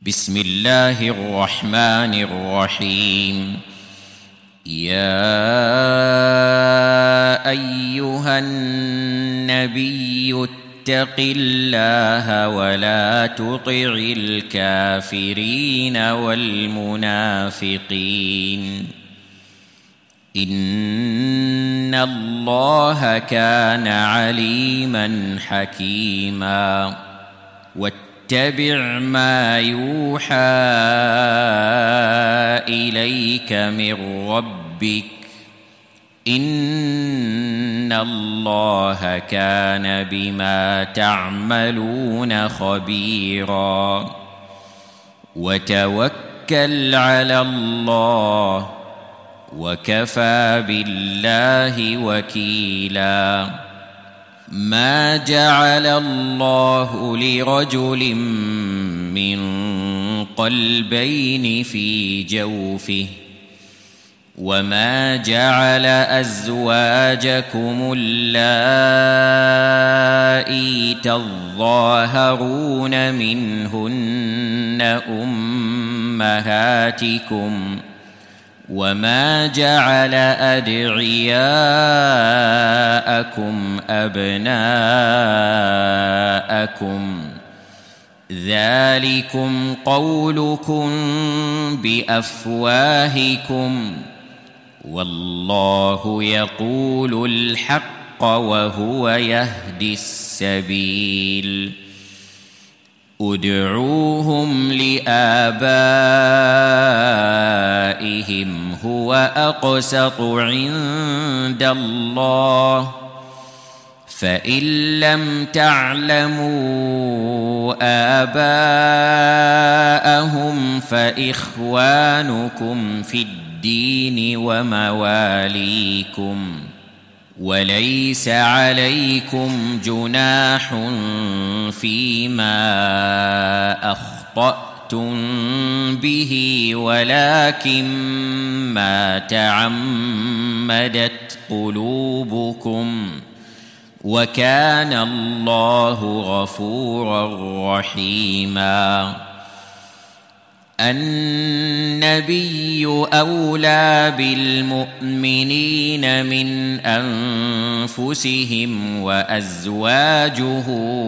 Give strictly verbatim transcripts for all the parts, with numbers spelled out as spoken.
بسم الله الرحمن الرحيم. يا أيها النبي اتق الله ولا تطع الكافرين والمنافقين إن الله كان عليما حكيما. واتبع ما يوحى إليك من ربك إن الله كان بما تعملون خبيرا. وتوكل على الله وكفى بالله وكيلا. ما جعل الله لرجل من قلبين في جوفه وما جعل أزواجكم اللائي تظاهرون منهن أمهاتكم وما جعل أدعياءكم أبناءكم ذلكم قولكم بأفواهكم والله يقول الحق وهو يهدي السبيل. ادعوهم لآبائهم هو أقسط عند الله فإن لم تعلموا آباءهم فإخوانكم في الدين ومواليكم وليس عليكم جناح فيما أخطأتم به ولكن ما تعمدت قلوبكم وكان الله غفورا رحيما. النبي أولى بالمؤمنين من أنفسهم وأزواجه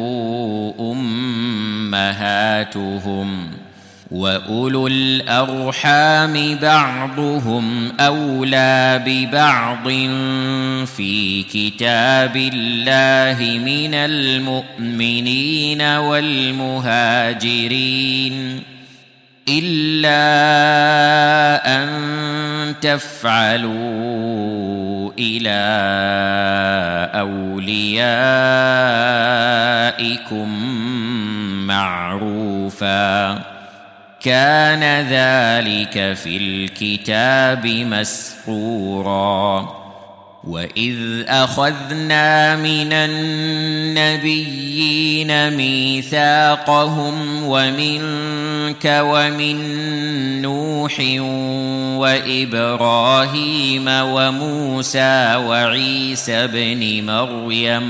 أمهاتهم وأولو الأرحام بعضهم أولى ببعض في كتاب الله من المؤمنين والمهاجرين إلا أن تفعلوا إلى أوليائكم معروفا كان ذلك في الكتاب مسطورا. وإذ أخذنا من النبيين ميثاقهم ومنك ومن نوح وإبراهيم وموسى وعيسى ابن مريم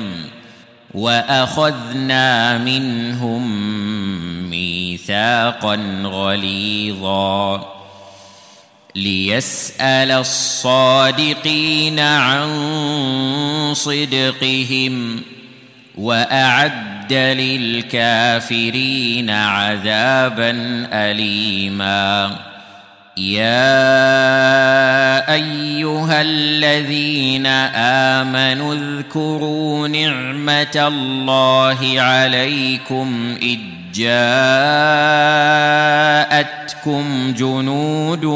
وأخذنا منهم ميثاقا غليظا ليسأل الصادقين عن صدقهم وأعد للكافرين عذابا أليما. يا أيها الذين آمنوا اذكروا نعمة الله عليكم إذ جاءتكم جنود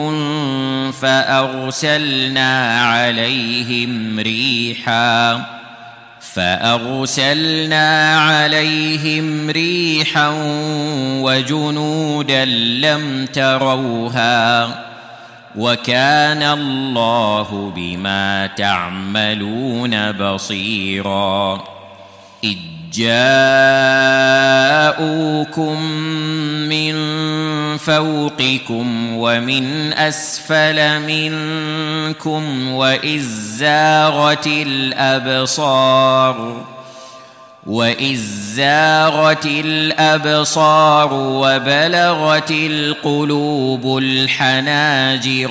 فأرسلنا عليهم ريحا فأرسلنا عليهم ريحا وجنودا لم تروها وكان الله بما تعملون بصيرا. إذ جاءوكم من فوقكم ومن أسفل منكم وإذ زاغت الأبصار وإذ زاغت الأبصار وبلغت القلوب الحناجر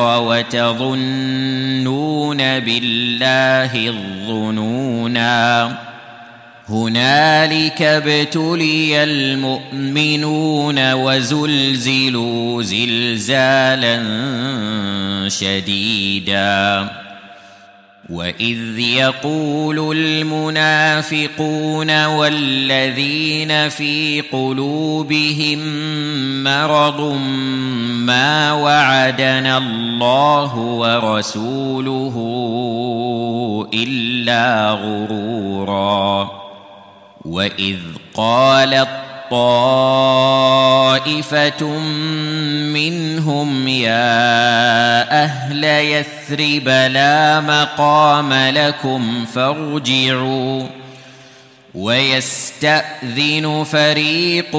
وتظنون بالله الظنونا هنالك ابتلي المؤمنون وزلزلوا زلزالا شديدا وإذ يقول المنافقون والذين في قلوبهم مرض ما وعدنا الله ورسوله إلا غرورا وإذ قالت طائفة منهم يا أهل يثرب لا مقام لكم فارجعوا ويستأذن فريق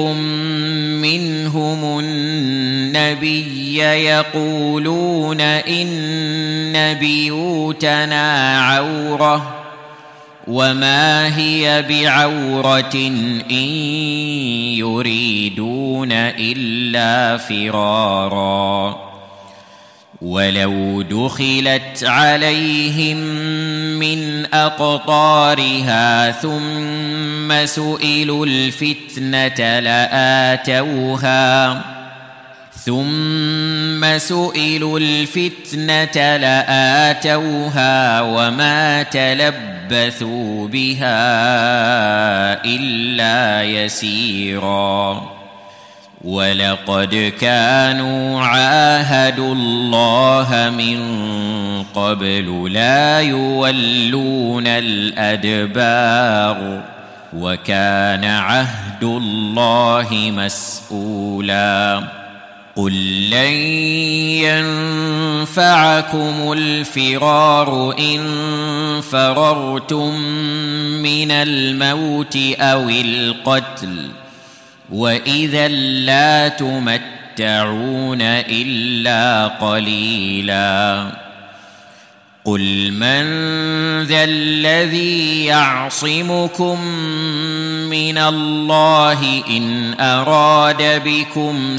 منهم النبي يقولون إن بيوتنا عورة وما هي بعورة إن يريدون إلا فرارا ولو دخلت عليهم من أقطارها ثم سئلوا الفتنة لآتوها ثم سئلوا الفتنة لآتوها وما تلبثوا بها إلا يسيرا ولقد كانوا عاهدوا الله من قبل لا يولون الأدبار وكان عهد الله مسؤولا قل لن ينفعكم الفرار إن فررتم من الموت أو القتل وإذا لا تمتعون إلا قليلا قل من ذا الذي يعصمكم من الله إن أراد بكم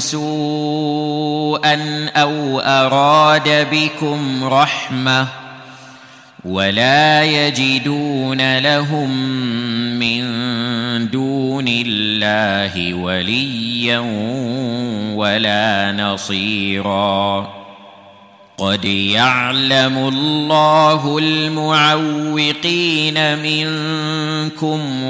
سوءا أو أراد بكم رحمة ولا يجدون لهم من دون الله وليا ولا نصيرا قد يعلم الله المعوقين منكم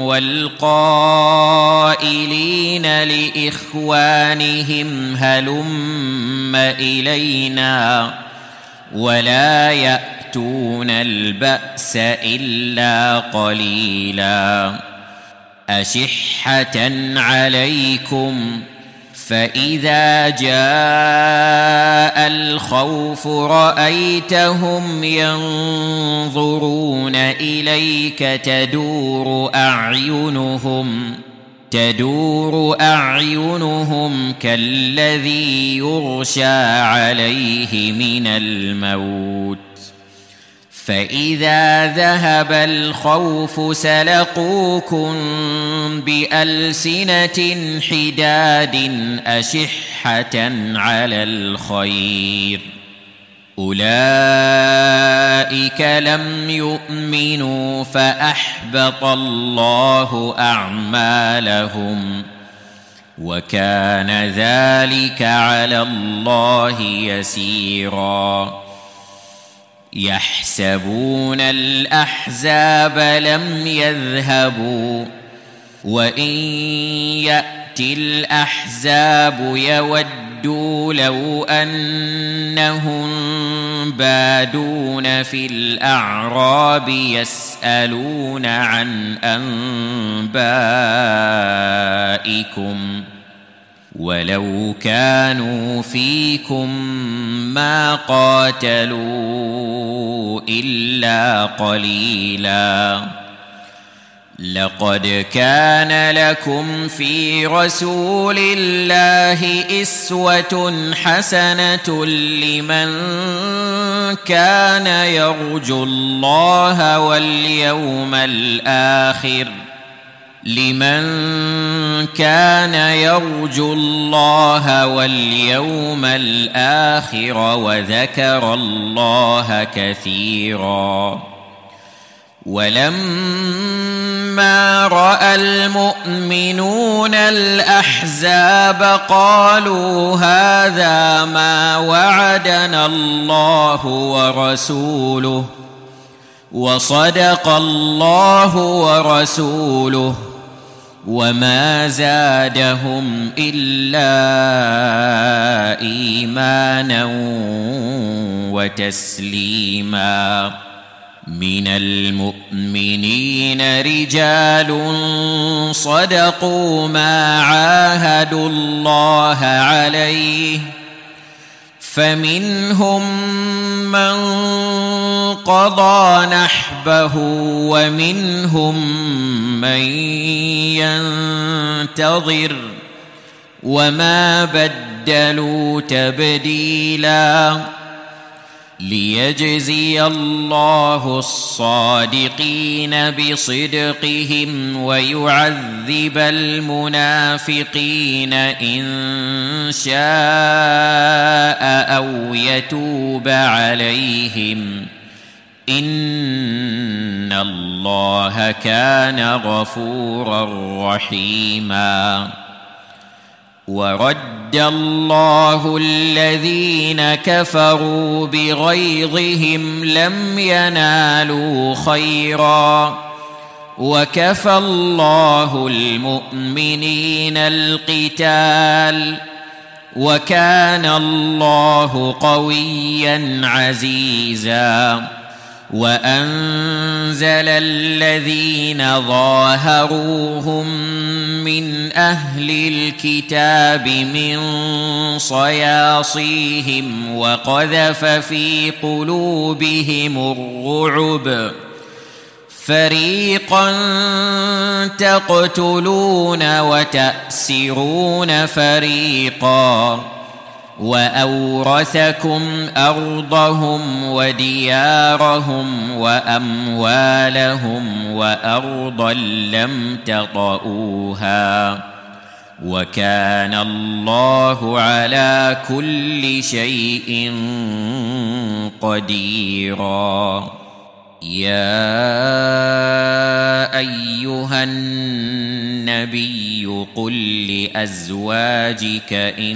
والقائلين لإخوانهم هلم إلينا ولا يأتون البأس إلا قليلا أشحة عليكم فإذا جاء الخوف رأيتهم ينظرون إليك تدور أعينهم تدور أعينهم كالذي يغشى عليه من الموت فإذا ذهب الخوف سلقوكم بألسنة حداد أشحة على الخير أولئك لم يؤمنوا فأحبط الله أعمالهم وكان ذلك على الله يسيرا يحسبون الأحزاب لم يذهبوا وإن يأتي الأحزاب يودوا لو أنهم بادون في الأعراب يسألون عن أنبائكم ولو كانوا فيكم ما قاتلوا إلا قليلا لقد كان لكم في رسول الله أسوة حسنة لمن كان يرجو الله واليوم الآخر لمن كان يرجو الله واليوم الآخر وذكر الله كثيرا. ولما رأى المؤمنون الأحزاب قالوا هذا ما وعدنا الله ورسوله وصدق الله ورسوله وما زادهم إلا إيمانا وتسليما. من المؤمنين رجال صدقوا ما عاهدوا الله عليه فمنهم من قضى نحبه ومنهم من ينتظر وما بدلوا تبديلا. ليجزي الله الصادقين بصدقهم ويعذب المنافقين إن شاء أو يتوب عليهم إن الله كان غفورا رحيما. ورد الله الذين كفروا بغيظهم لم ينالوا خيرا وكفى الله المؤمنين القتال وكان الله قويا عزيزا. وأنزل الذين ظاهروهم من أهل الكتاب من صياصيهم وقذف في قلوبهم الرعب فريقا تقتلون وتأسرون فريقا وأورثكم أرضهم وديارهم وأموالهم وأرضا لم تطئوها وكان الله على كل شيء قديرا. يا أيها النبي قل لأزواجك إن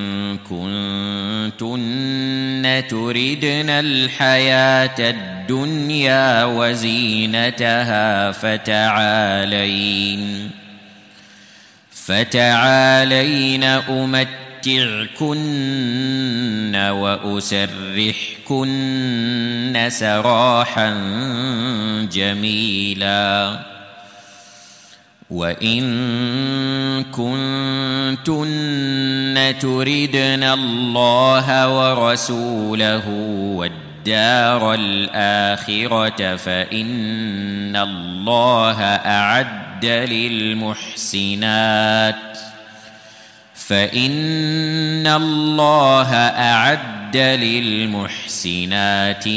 كنتن تردن الحياة الدنيا وزينتها فتعالين فتعالين أمتعكن وأسرحكن سراحا جميلا. وإن كنتن تردن الله ورسوله والدار الآخرة فإن الله أعد للمحسنات فإن الله أعد للمحسنات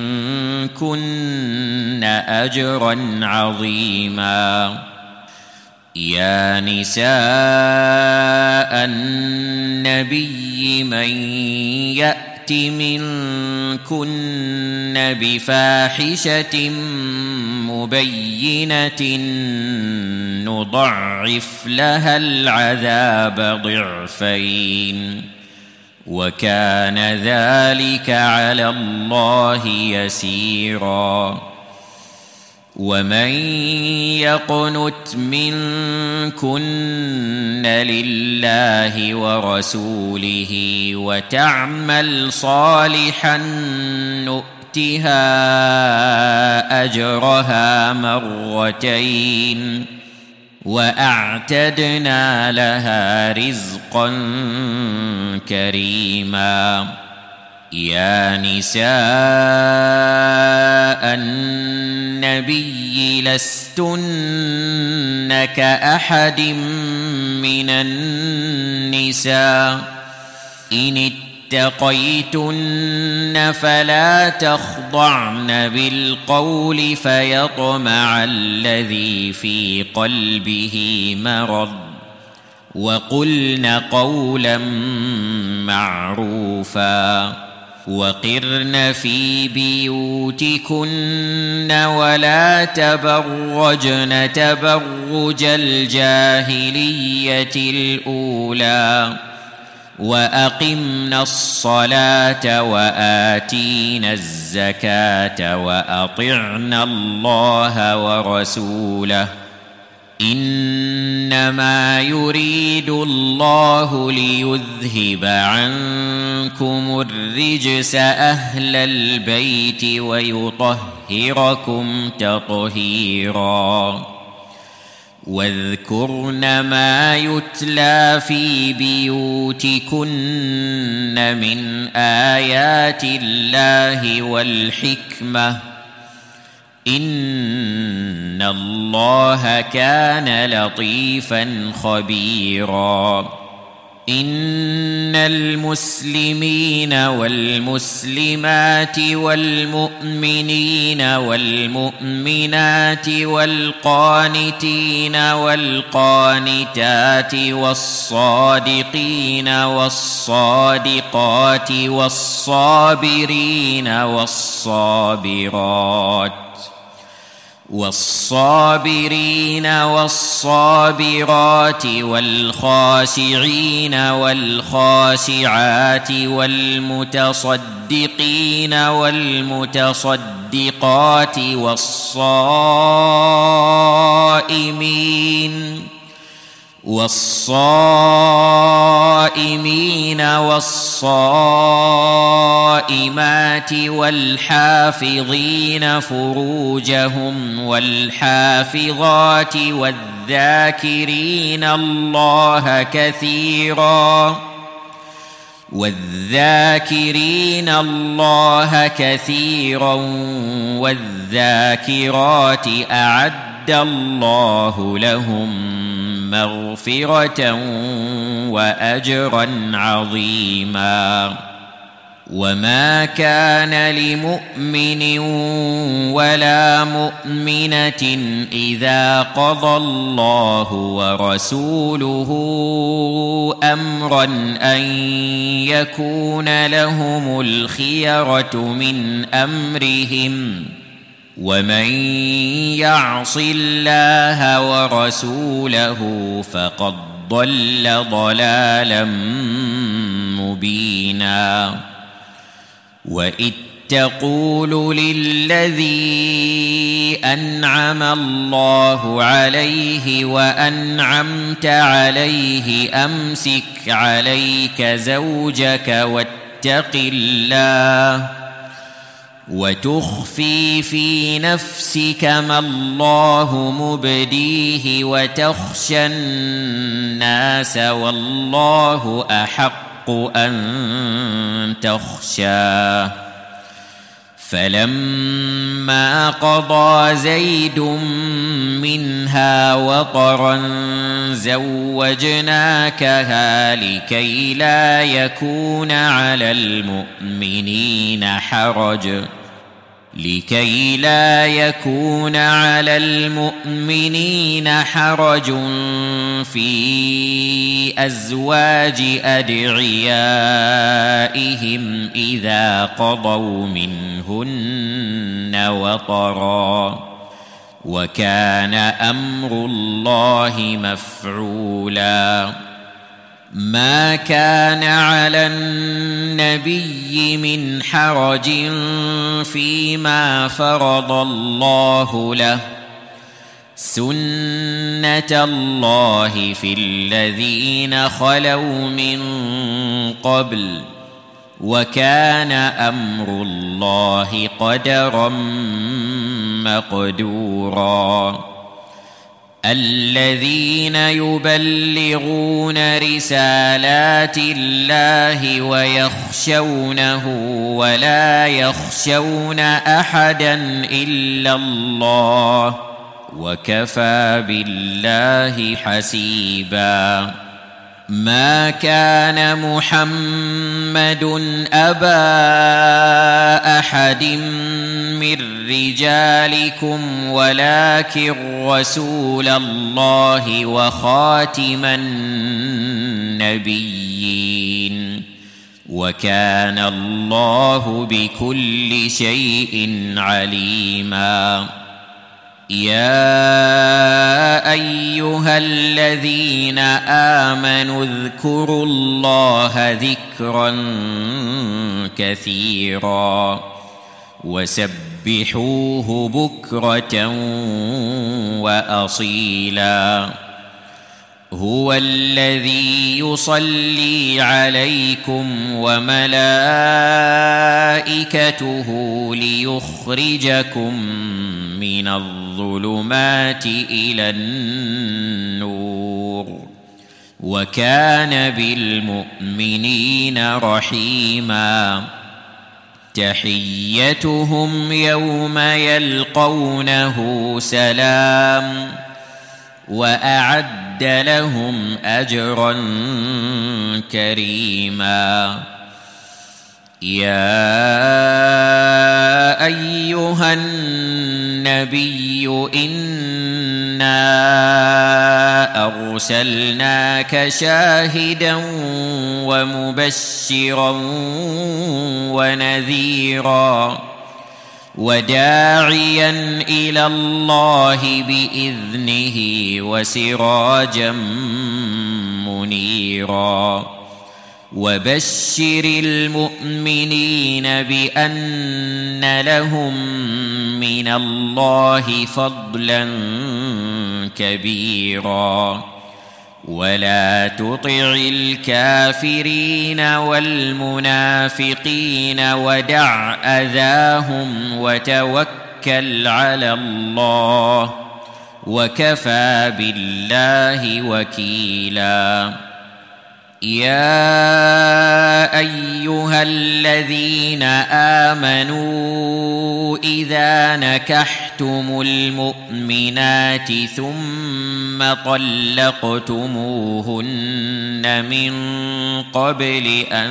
منكن أجرا عظيما. يا نساء النبي من يأت منكن بفاحشة مبينة نضعف لها العذاب ضعفين وكان ذلك على الله يسيرا. ومن يقنت منكن لله ورسوله وتعمل صالحا نؤتها أجرها مرتين وأعتدنا لها رزقا كريما. يا نساء النبي لستن كأحد من النساء إن اتقيتن فلا تخضعن بالقول فيطمع الذي في قلبه مرض وقلن قولا معروفا وقرن في بيوتكن ولا تبرجن تبرج الجاهلية الأولى وأقمنا الصلاة وآتينا الزكاة وأطعنا الله ورسوله إنما يريد الله ليذهب عنكم الرجس أهل البيت ويطهركم تطهيرا واذكرن ما يتلى في بيوتكن من آيات الله والحكمة إن الله كان لطيفا خبيرا إن المسلمين والمسلمات والمؤمنين والمؤمنات والقانتين والقانتات والصادقين والصادقات والصابرين والصابرات والصابرين والصابرات والخاشعين والخاشعات والمتصدقين والمتصدقات والصائمين والصائمين والصائمات والحافظين فروجهم والحافظات والذاكرين الله كثيرا والذاكرين الله كثيرا والذاكرات أعد الله لهم مغفرة وأجرا عظيما وما كان لمؤمن ولا مؤمنة إذا قضى الله ورسوله أمرا أن يكون لهم الخيرة من أمرهم ومن يعص الله ورسوله فقد ضل ضلالا مبينا وإذ تقول للذي أنعم الله عليه وأنعمت عليه أمسك عليك زوجك واتق الله وتخفي في نفسك ما الله مبديه وتخشى الناس والله أحق أن تخشاه فلما قضى زيد منها وطرا زوجناكها لكي لا يكون على المؤمنين حرج لكي لا يكون على المؤمنين حرج في أزواج أدعيائهم إذا قضوا منهن وطرا وكان أمر الله مفعولا ما كان على النبي من حرج فيما فرض الله له سنة الله في الذين خلوا من قبل وكان أمر الله قدرا مقدورا الذين يبلغون رسالات الله ويخشونه ولا يخشون أحدا إلا الله وكفى بالله حسيبا ما كان محمد أبا أحد من رجالكم ولكن رسول الله وخاتم النبيين وكان الله بكل شيء عليما. يا أيها الذين آمنوا اذكروا الله ذكرا كثيرا وسبحوه بكرة وأصيلا. هو الذي يصلي عليكم وملائكته ليخرجكم من الظلمات إلى النور وكان بالمؤمنين رحيما. تحيتهم يوم يلقونه سلام وأعد لهم أجرا كريما. يا أيها النبي إنا أرسلناك شاهدا ومبشرا ونذيرا وداعيا إلى الله بإذنه وسراجا منيرا. وبشر المؤمنين بأن لهم من الله فضلا كبيرا. ولا تطع الكافرين والمنافقين ودع أذاهم وتوكل على الله وكفى بالله وكيلا. يا أيها الذين آمنوا إذا نكحتم المؤمنات ثم طلقتموهن من قبل أن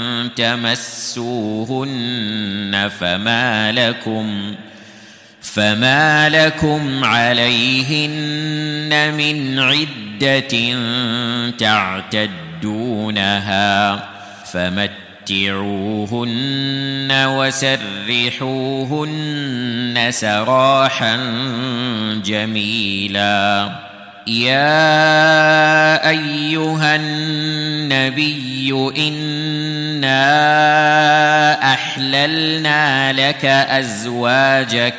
تمسوهن فما لكم فما لكم عليهن من عدة تعتدونها فمتعوهن وسرحوهن سراحا جميلا. يا أيها النبي إنا أحللنا لك أزواجك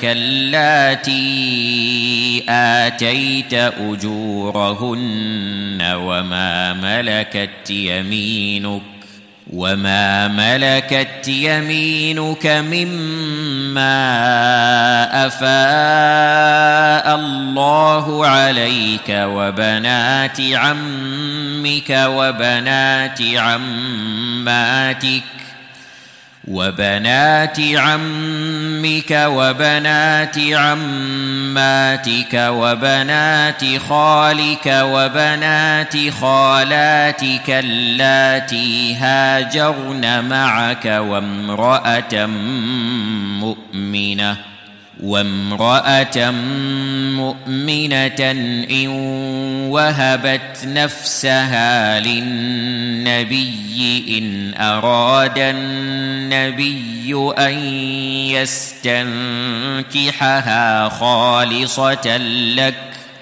اللاتي آتيت أجورهن وما ملكت يمينك وما ملكت يمينك مما أفاء الله عليك وبنات عمك وبنات عماتك وبنات عمك وبنات عماتك وبنات خالك وبنات خالاتك اللاتي هاجرن معك وامرأة مؤمنة وامرأة مؤمنة إن وهبت نفسها للنبي إن أراد النبي أن يستنكحها خالصة لك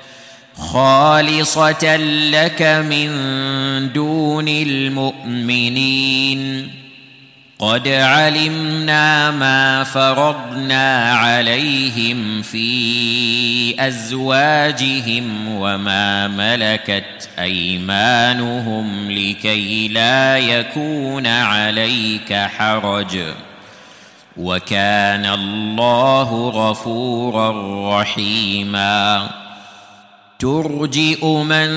خالصة لك من دون المؤمنين. قد علمنا ما فرضنا عليهم في أزواجهم وما ملكت أيمانهم لكي لا يكون عليك حرج وكان الله غفورا رحيما. ترجئ من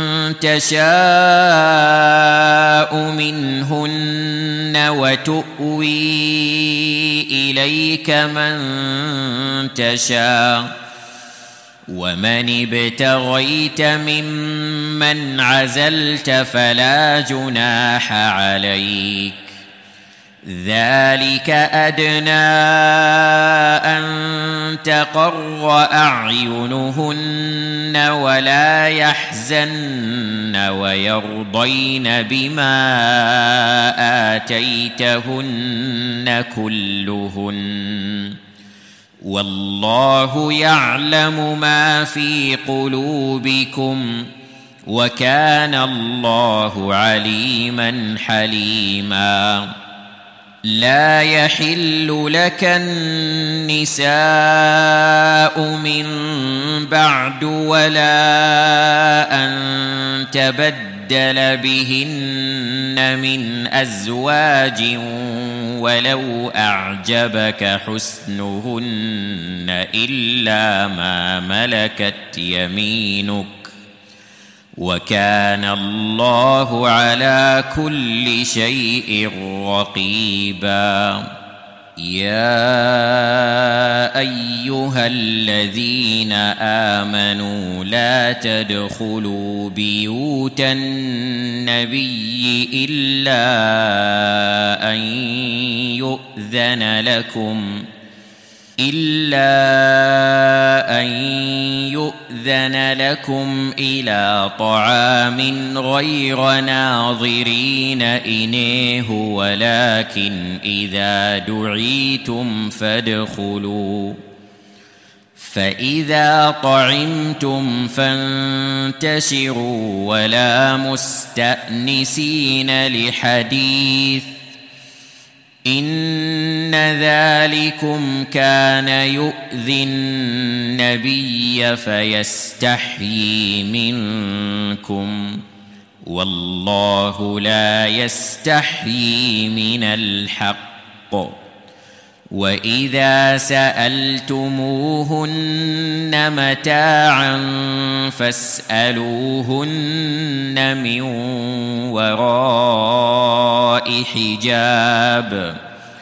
تشاء منهن وتؤوي إليك من تشاء ومن ابتغيت ممن عزلت فلا جناح عليك ذلك أدنى أن تقر أعينهن ولا يحزن ويرضين بما آتيتهن كلهن والله يعلم ما في قلوبكم وكان الله عليما حليما لا يحل لك النساء من بعد ولا أن تبدل بهن من أزواج ولو أعجبك حسنهن إلا ما ملكت يمينك وكان الله على كل شيء رقيبا يا أيها الذين آمنوا لا تدخلوا بيوت النبي إلا أن يؤذن لكم إلا أن يؤذن لكم إلى طعام غير ناظرين إنيه ولكن إذا دعيتم فادخلوا فإذا طعمتم فانتشروا ولا مستأنسين لحديث إن ذلكم كان يؤذي النبي فيستحيي منكم والله لا يستحيي من الحق وإذا سألتموهن متاعا فاسألوهن من وراء حجاب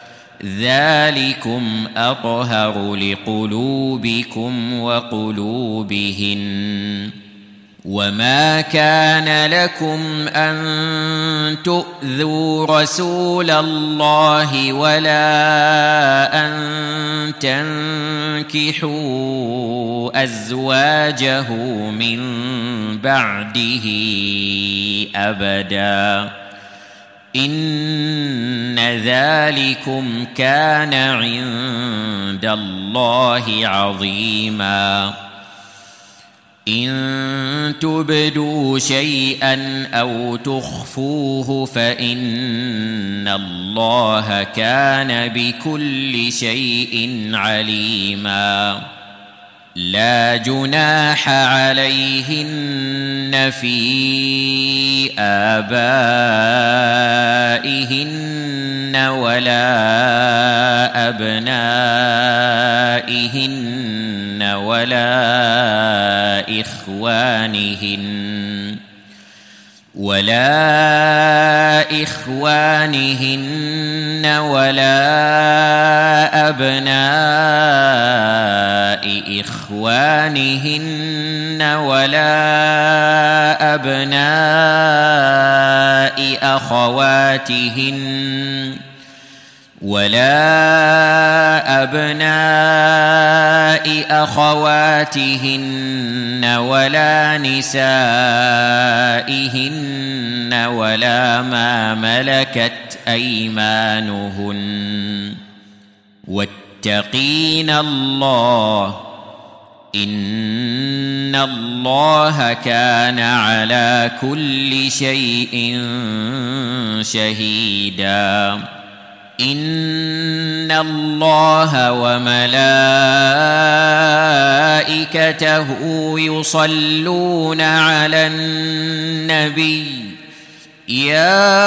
ذلكم أطهر لقلوبكم وقلوبهن وما كان لكم أن تؤذوا رسول الله ولا أن تنكحوا أزواجه من بعده أبدا إن ذلكم كان عند الله عظيما إن تبدوا شيئا أو تخفوه فإن الله كان بكل شيء عليما لا جناح عليهن في آبائهن ولا أبنائهن ولا إخوانهن ولا إخوانهن ولا أبناء إخوانهن ولا أبناء أخواتهن ولا أبناء أخواتهن ولا نسائهن ولا ما ملكت أيمانهن واتقين الله إن الله كان على كل شيء شهيدا إن الله وملائكته يصلون على النبي يا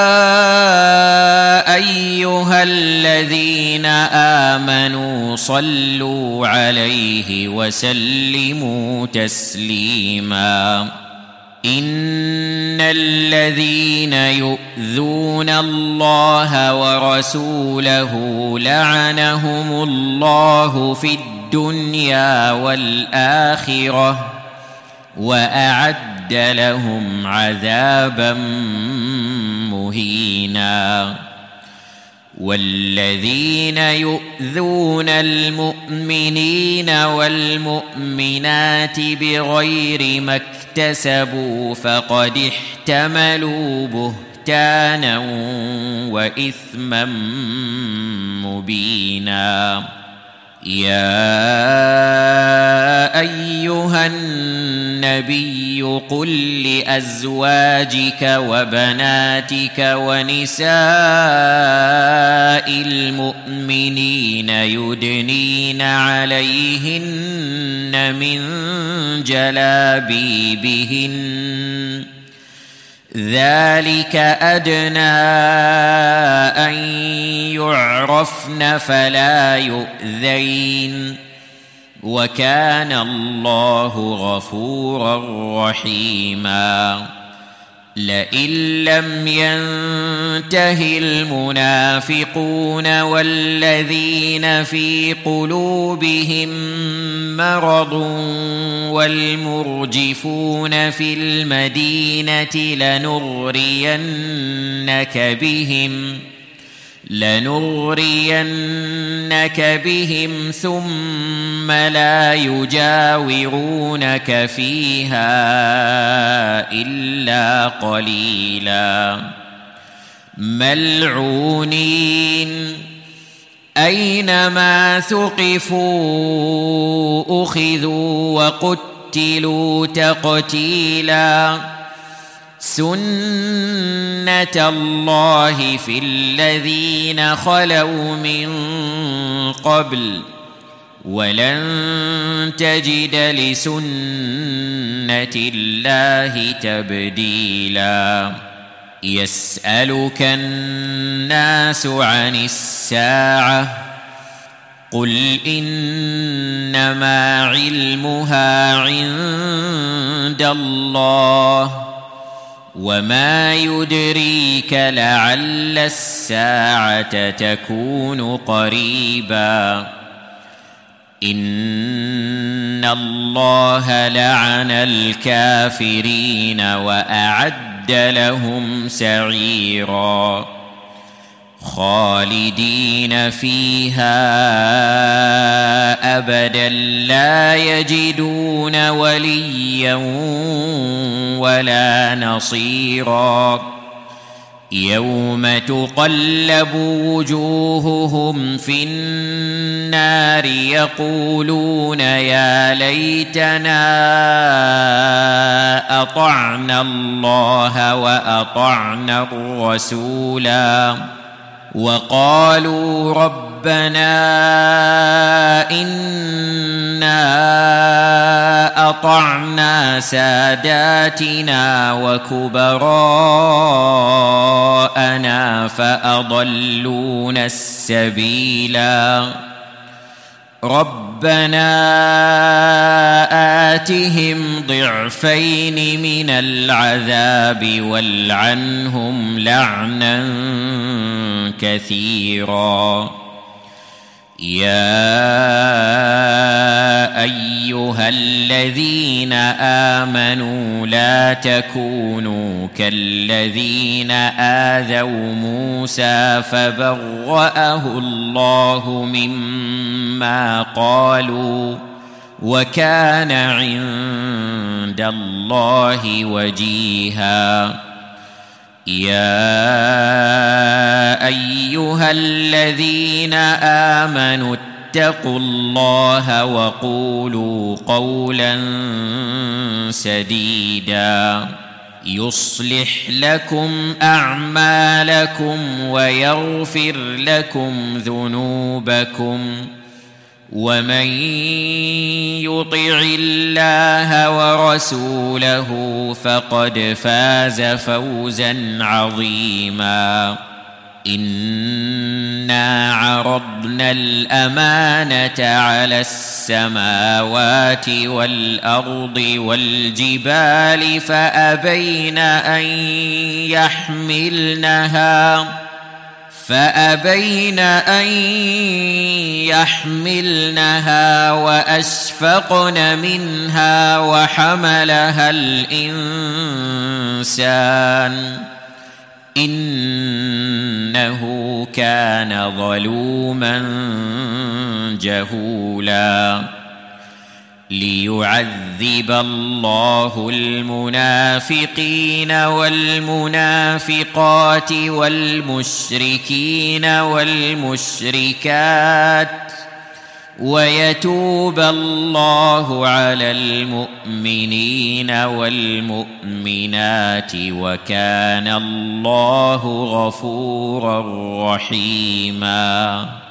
أيها الذين آمنوا صلوا عليه وسلموا تسليما إن الذين يؤذون الله ورسوله لعنهم الله في الدنيا والآخرة وأعد لهم عذابا مهينا. والذين يؤذون المؤمنين والمؤمنات بغير ما اكتسبوا فقد احتملوا بهتانا وإثما مبينا. يا أيها النبي قل لأزواجك وبناتك ونساء المؤمنين يدنين عليهن من جلابيبهن ذلك أدنى أن يعرفن فلا يؤذين وكان الله غفورا رحيما. لئن لم ينته المنافقون والذين في قلوبهم مرض والمرجفون في المدينة لنغرينك بهم لنغرينك بهم ثم لا يجاورونك فيها إلا قليلا. ملعونين أينما ثقفوا أخذوا وقتلوا تقتيلا. سنة الله في الذين خلوا من قبل ولن تجد لسنة الله تبديلا. يسألك الناس عن الساعة قل إنما علمها عند الله وما يدريك لعل الساعة تكون قريبا. إن الله لعن الكافرين وأعد لهم سعيرا. خالدين فيها أبدا لا يجدون وليا ولا نصيرا. يوم تقلب وجوههم في النار يقولون يا ليتنا أطعنا الله وأطعنا الرسولا وقالوا ربنا إنا أطعنا ساداتنا وكبراءنا فأضلونا السبيلا. ربنا آتهم ضعفين من العذاب والعنهم لعنا كثيرا. يا أيها الذين آمنوا لا تكونوا كالذين آذوا موسى فبرأه الله مما قالوا وكان عند الله وجيها. يا أيها الذين آمنوا اتقوا الله وقولوا قولا سديدا يصلح لكم أعمالكم ويغفر لكم ذنوبكم ومن يطع الله ورسوله فقد فاز فوزا عظيما. إنا عرضنا الأمانة على السماوات والأرض والجبال فأبين أن يحملنها فأبين أن يحملنها وأشفقن منها وحملها الإنسان إنه كان ظلوما جهولا ليعذب الله المنافقين والمنافقات والمشركين والمشركات ويتوب الله على المؤمنين والمؤمنات وكان الله غفورا رحيما.